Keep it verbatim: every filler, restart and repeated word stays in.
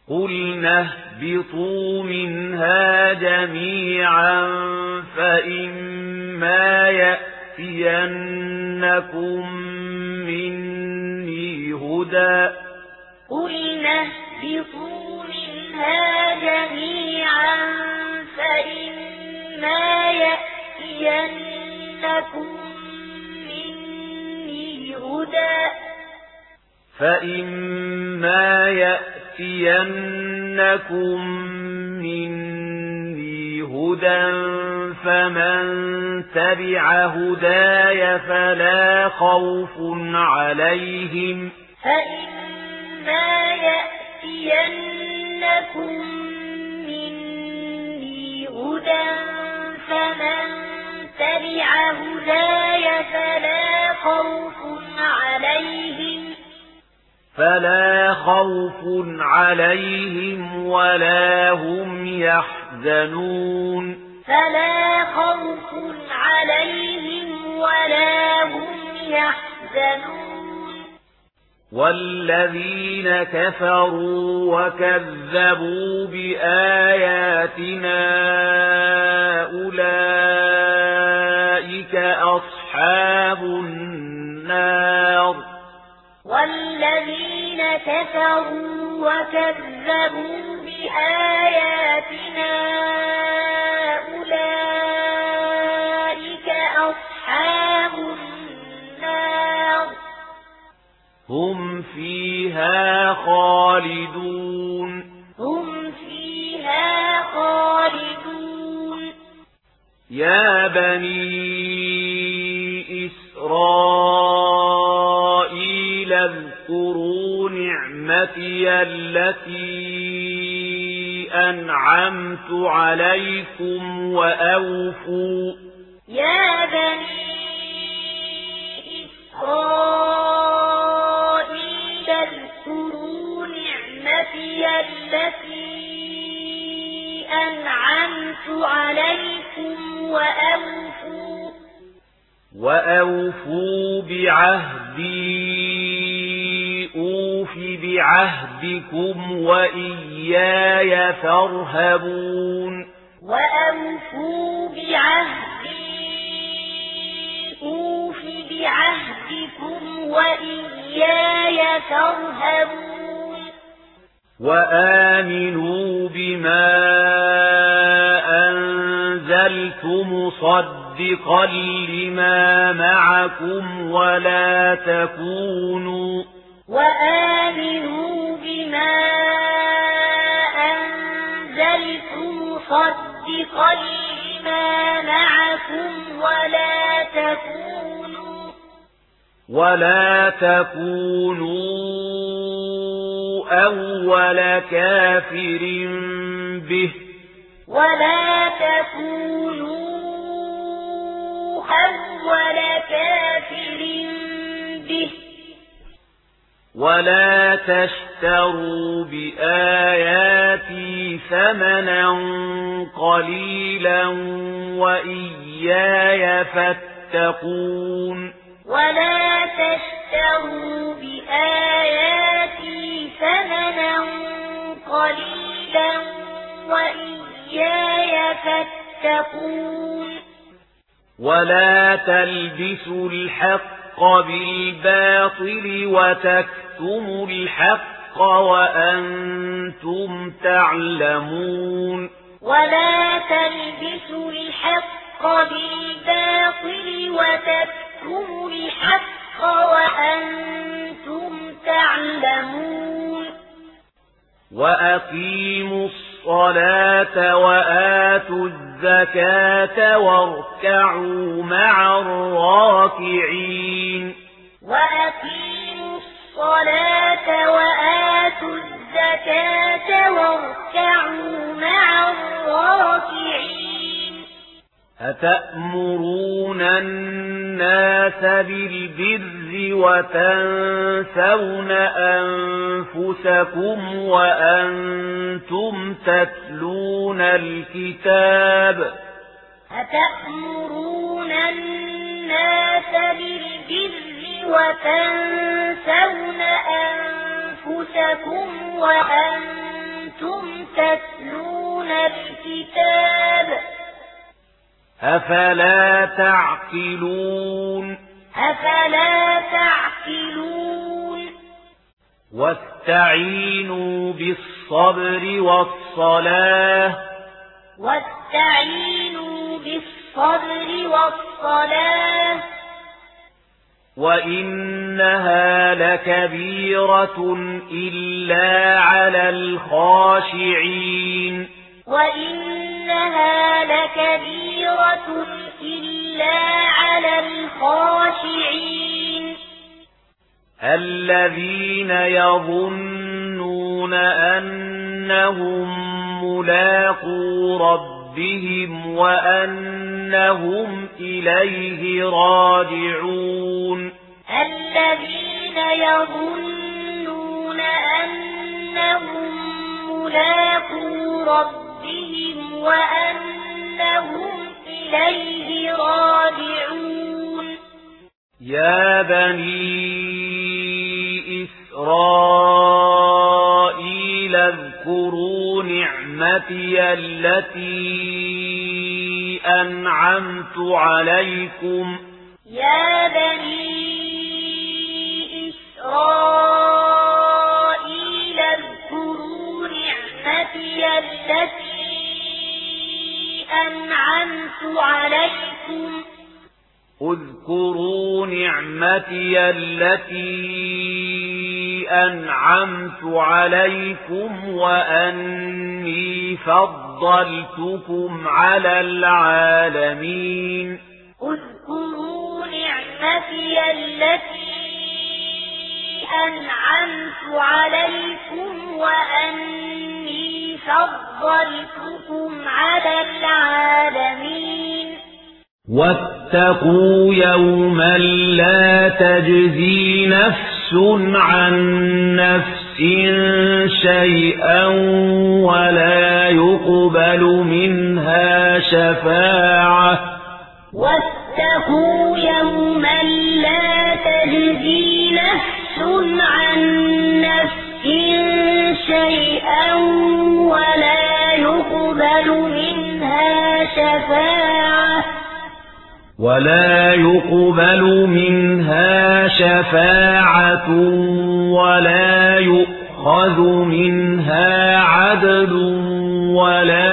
قُلْنَا اهْبِطُوا مِنْهَا جَمِيعًا فَإِمَّا يَأْتِيَنَّكُم مِّنِّي هُدًى قُلْنَا اهْبِطُوا مِنْهَا جَمِيعًا فَإِمَّا يَأْتِيَنَّكُم مِّنِّي هُدًى فَإِمَّا يَأْتِيَنَّكُم مِّنِّي هُدًى فَمَن تَبِعَ هُدَايَ فَلَا خَوْفٌ عَلَيْهِمْ فَإِمَّا يَأْتِيَنَّكُم مِّنِّي هُدًى فَمَن تَبِعَ هُدَايَ فَلَا خَوْفٌ عَلَيْهِمْ فلا خوف عليهم ولا هم يحزنون فلا خوف عليهم ولا هم يحزنون والذين كفروا وكذبوا بآياتنا أولئك أصحاب النار والذين كفروا وكذبوا بآياتنا أولئك أصحاب النار هم فيها خالدون هم فيها خالدون يا بني إسرائيل اذكروا نعمتي التي أنعمت عليكم وأوفوا يا بني إسرائيل اذكروا نعمتي التي أنعمت عليكم وأوفوا وأوفوا بعهدي أوف بعهدكم وإياي فارهبون وأوفوا بعهدي أوف بعهدكم وإياي فارهبون وآمنوا بما أنزلت مصدقا لما معكم ولا تكونوا وآمنوا بما أنزلت مصدقا لما معكم ولا تكونوا ولا تكونوا أول كافر به ولا تكونوا أول كافر به ولا تشتروا بآياتي ثمنا قليلا وإياي فاتقون ولا تشتروا بآياتي ثمنا قليلا وإياي فاتقون ولا تلبسوا الحق بالباطل وتكتموا الحق وأنتم تعلمون ولا تلبسوا الحق بالباطل وتكتموا الحق وأنتم تعلمون وأقيموا الصلاة وآتوا الزكاة واركعوا مع الراكعين وأقيموا الصلاة وآتوا الزكاة واركعوا مع الراكعين أتأمرون الناس بالبر وتنسون أنفسكم وأنتم تتلون الكتاب أتأمرون الناس بالبر وتنسون أنفسكم وأنتم تتلون الكتاب أفلا تعقلون أفلا تعقلون واستعينوا بالصبر والصلاة واستعينوا بالصبر والصلاة وإنها لكبيرة إلا على الخاشعين وإنها لكبيرة إلا على الخاشعين الذين يظنون أنهم ملاقو ربهم وأنهم إليه راجعون الذين يظنون أنهم ملاقو ربهم وأنهم إليه راجعون يا بني إسرائيل اذكروا نعمتي التي أنعمت عليكم يا بني إسرائيل اذكروا نعمتي التي أنعمت عليكم اذكروا نعمتي التي أنعمت عليكم وأني فضلتكم على العالمين اذكروا نعمتي التي أنعمت عليكم وأني فضلتكم على العالمين واتقوا يوما لا تجزي نفس عن نفس شيئا ولا يقبل منها شفاعة واتقوا يوما لا تجزي نفس عن نفس شيئا ولا يقبل منها شفاعة ولا يقبل منها شفاعة ولا يؤخذ منها عدل ولا